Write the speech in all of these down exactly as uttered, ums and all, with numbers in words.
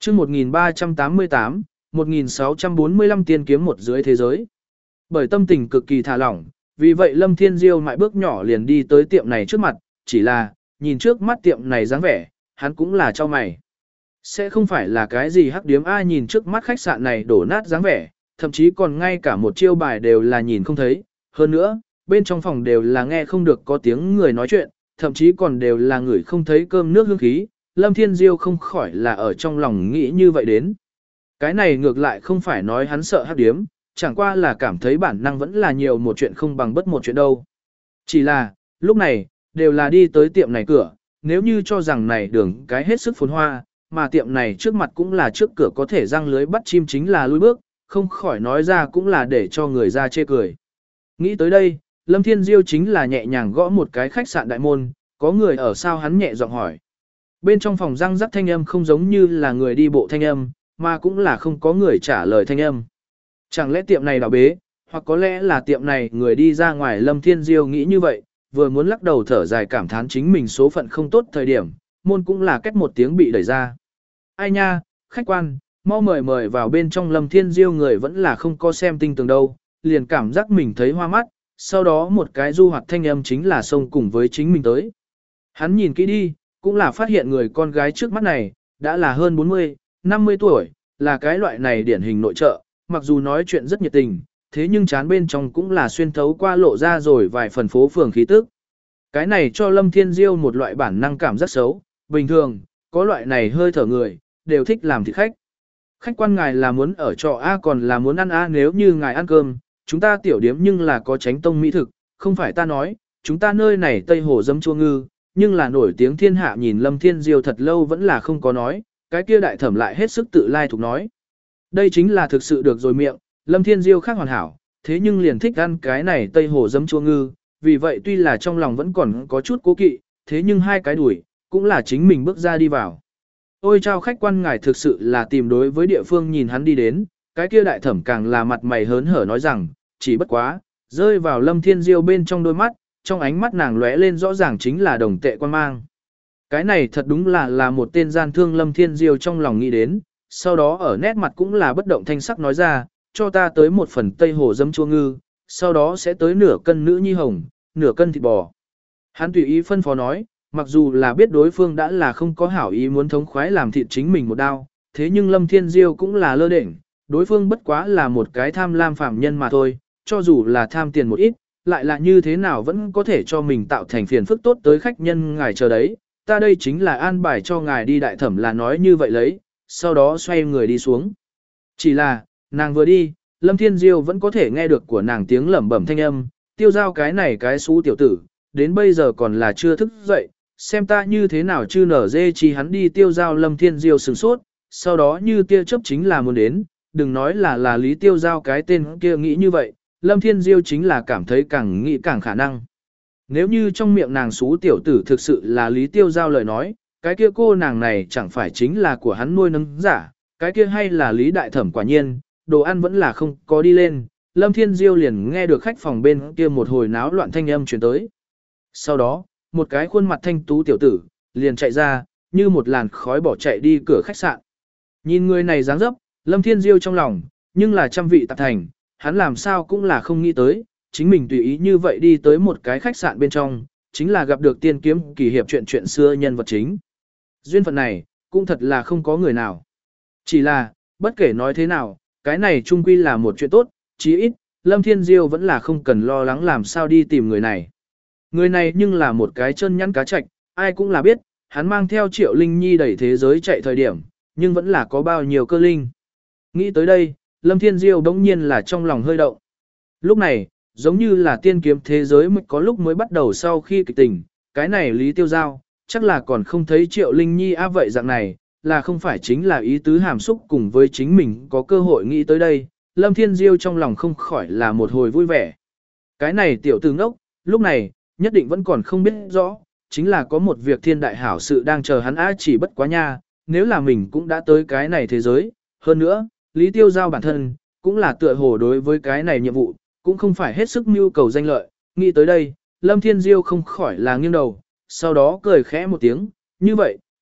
chương một nghìn ba trăm tám mươi tám, một nghìn sáu trăm bốn mươi lăm tiên kiếm một dưới thế giới. Bởi tâm tình cực kỳ thả lỏng, vì vậy Lâm Thiên Diêu mãi bước nhỏ liền đi tới tiệm này trước mặt, chỉ là, nhìn trước mắt tiệm này dáng vẻ, hắn cũng là cho mày. Sẽ không phải là cái gì hắc điếm ai nhìn trước mắt khách sạn này đổ nát dáng vẻ, thậm chí còn ngay cả một chiêu bài đều là nhìn không thấy. Hơn nữa, bên trong phòng đều là nghe không được có tiếng người nói chuyện, thậm chí còn đều là người không thấy cơm nước hương khí. Lâm Thiên Diêu không khỏi là ở trong lòng nghĩ như vậy đến. Cái này ngược lại không phải nói hắn sợ hắc điếm, chẳng qua là cảm thấy bản năng vẫn là nhiều một chuyện không bằng bất một chuyện đâu. Chỉ là, lúc này, đều là đi tới tiệm này cửa, nếu như cho rằng này đường cái hết sức phồn hoa, mà tiệm này trước mặt cũng là trước cửa có thể răng lưới bắt chim chính là lui bước, không khỏi nói ra cũng là để cho người ra chê cười. Nghĩ tới đây, Lâm Thiên Diêu chính là nhẹ nhàng gõ một cái khách sạn đại môn, có người ở sao hắn nhẹ giọng hỏi. Bên trong phòng răng rắc thanh âm không giống như là người đi bộ thanh âm, mà cũng là không có người trả lời thanh âm. Chẳng lẽ tiệm này đảo bế, hoặc có lẽ là tiệm này người đi ra ngoài. Lâm Thiên Diêu nghĩ như vậy, vừa muốn lắc đầu thở dài cảm thán chính mình số phận không tốt thời điểm, môn cũng là két một tiếng bị đẩy ra. Ai nha, khách quan, mau mời mời vào bên trong. Lâm Thiên Diêu người vẫn là không có xem tinh tường đâu, liền cảm giác mình thấy hoa mắt, sau đó một cái du hoạt thanh âm chính là xông cùng với chính mình tới. Hắn nhìn kỹ đi, cũng là phát hiện người con gái trước mắt này, đã là hơn bốn mươi, năm mươi tuổi, là cái loại này điển hình nội trợ, mặc dù nói chuyện rất nhiệt tình, thế nhưng chán bên trong cũng là xuyên thấu qua lộ ra rồi vài phần phố phường khí tức. Cái này cho Lâm Thiên Diêu một loại bản năng cảm rất xấu, bình thường, có loại này hơi thở người, đều thích làm thịt khách. Khách quan ngài là muốn ở trọ A còn là muốn ăn A, nếu như ngài ăn cơm, chúng ta tiểu điếm nhưng là có chánh tông mỹ thực, không phải ta nói, chúng ta nơi này Tây Hồ dấm chua ngư, nhưng là nổi tiếng thiên hạ. Nhìn Lâm Thiên Diêu thật lâu vẫn là không có nói, cái kia đại thẩm lại hết sức tự lai thuộc nói. Đây chính là thực sự được rồi miệng, Lâm Thiên Diêu khác hoàn hảo, thế nhưng liền thích ăn cái này Tây Hồ dấm chua ngư, vì vậy tuy là trong lòng vẫn còn có chút cố kỵ, thế nhưng hai cái đuổi, cũng là chính mình bước ra đi vào. Ôi chào khách quan ngài thực sự là tìm đối với địa phương. Nhìn hắn đi đến, cái kia đại thẩm càng là mặt mày hớn hở nói rằng, chỉ bất quá, rơi vào Lâm Thiên Diêu bên trong đôi mắt, trong ánh mắt nàng lóe lên rõ ràng chính là đồng tệ quan mang. Cái này thật đúng là là một tên gian thương. Lâm Thiên Diêu trong lòng nghĩ đến, sau đó ở nét mặt cũng là bất động thanh sắc nói ra, cho ta tới một phần Tây Hồ dấm chua ngư, sau đó sẽ tới nửa cân nữ nhi hồng, nửa cân thịt bò. Hắn tùy ý phân phó nói, mặc dù là biết đối phương đã là không có hảo ý muốn thống khoái làm thịt chính mình một đao, thế nhưng Lâm Thiên Diêu cũng là lơ đễnh, đối phương bất quá là một cái tham lam phạm nhân mà thôi, cho dù là tham tiền một ít, lại là như thế nào vẫn có thể cho mình tạo thành phiền phức tốt tới khách nhân ngài chờ đấy, ta đây chính là an bài cho ngài đi. Đại thẩm là nói như vậy lấy, sau đó xoay người đi xuống. Chỉ là, nàng vừa đi, Lâm Thiên Diêu vẫn có thể nghe được của nàng tiếng lẩm bẩm thanh âm, tiêu giao cái này cái xú tiểu tử, đến bây giờ còn là chưa thức dậy, xem ta như thế nào chứ nở dê chi hắn đi tiêu giao. Lâm Thiên Diêu sửng sốt, sau đó như tia chớp chính là muốn đến, đừng nói là là Lý Tiêu Giao cái tên kia nghĩ như vậy, Lâm Thiên Diêu chính là cảm thấy càng nghĩ càng khả năng. Nếu như trong miệng nàng xú tiểu tử thực sự là Lý Tiêu Giao lời nói, cái kia cô nàng này chẳng phải chính là của hắn nuôi nấng giả, cái kia hay là Lý Đại Thẩm. Quả nhiên, đồ ăn vẫn là không có đi lên, Lâm Thiên Diêu liền nghe được khách phòng bên kia một hồi náo loạn thanh âm truyền tới. Sau đó, một cái khuôn mặt thanh tú tiểu tử, liền chạy ra, như một làn khói bỏ chạy đi cửa khách sạn. Nhìn người này dáng dấp, Lâm Thiên Diêu trong lòng, nhưng là trăm vị tạp thành, hắn làm sao cũng là không nghĩ tới, chính mình tùy ý như vậy đi tới một cái khách sạn bên trong, chính là gặp được tiên kiếm kỳ hiệp chuyện chuyện xưa nhân vật chính. Duyên phận này, cũng thật là không có người nào. Chỉ là, bất kể nói thế nào, cái này chung quy là một chuyện tốt, chí ít, Lâm Thiên Diêu vẫn là không cần lo lắng làm sao đi tìm người này. Người này nhưng là một cái chân nhăn cá chạch, ai cũng là biết, hắn mang theo Triệu Linh Nhi đẩy thế giới chạy thời điểm, nhưng vẫn là có bao nhiêu cơ linh. Nghĩ tới đây, Lâm Thiên Diêu đống nhiên là trong lòng hơi động. Lúc này, giống như là tiên kiếm thế giới mới có lúc mới bắt đầu sau khi kịch tình, cái này Lý Tiêu Giao, chắc là còn không thấy Triệu Linh Nhi á vậy dạng này, là không phải chính là ý tứ hàm xúc cùng với chính mình có cơ hội. Nghĩ tới đây, Lâm Thiên Diêu trong lòng không khỏi là một hồi vui vẻ. Cái này tiểu tử ngốc, lúc này, nhất định vẫn còn không biết rõ, chính là có một việc thiên đại hảo sự đang chờ hắn á, chỉ bất quá nha, nếu là mình cũng đã tới cái này thế giới, hơn nữa, Lý Tiêu Giao bản thân, cũng là tựa hồ đối với cái này nhiệm vụ, cũng không phải hết sức mưu cầu danh lợi. Nghĩ tới đây, Lâm Thiên Diêu không khỏi là nghiêng đầu, sau đó cười khẽ một tiếng, như vậy,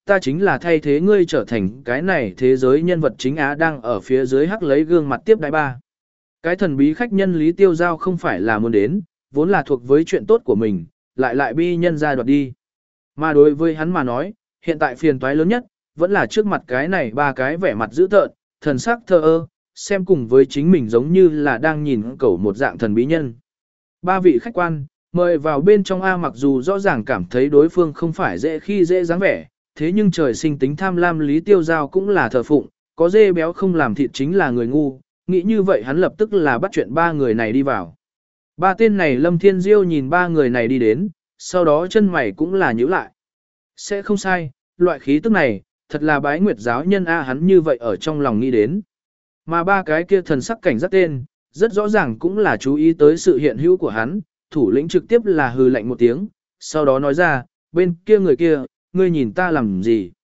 ta chính là thay thế ngươi trở thành cái này thế giới nhân vật chính á đang ở phía dưới hắc lấy gương mặt tiếp đái ba. Cái thần bí khách nhân Lý Tiêu Giao không phải là muốn đến, vốn là thuộc với chuyện tốt của mình, lại lại bi nhân ra đoạt đi. Mà đối với hắn mà nói, hiện tại phiền toái lớn nhất, vẫn là trước mặt cái này ba cái vẻ mặt dữ tợn, thần sắc thờ ơ, xem cùng với chính mình giống như là đang nhìn cẩu một dạng thần bí nhân. Ba vị khách quan, mời vào bên trong A, mặc dù rõ ràng cảm thấy đối phương không phải dễ khi dễ dáng vẻ, thế nhưng trời sinh tính tham lam Lý Tiêu Giao cũng là thờ phụng, có dê béo không làm thịt chính là người ngu, nghĩ như vậy hắn lập tức là bắt chuyện ba người này đi vào. Ba tên này Lâm Thiên Diêu nhìn ba người này đi đến, sau đó chân mày cũng là nhíu lại. Sẽ không sai, loại khí tức này, thật là bái nguyệt giáo nhân A, hắn như vậy ở trong lòng nghĩ đến. Mà ba cái kia thần sắc cảnh giác tên, rất rõ ràng cũng là chú ý tới sự hiện hữu của hắn, thủ lĩnh trực tiếp là hừ lạnh một tiếng, sau đó nói ra, bên kia người kia, ngươi nhìn ta làm gì?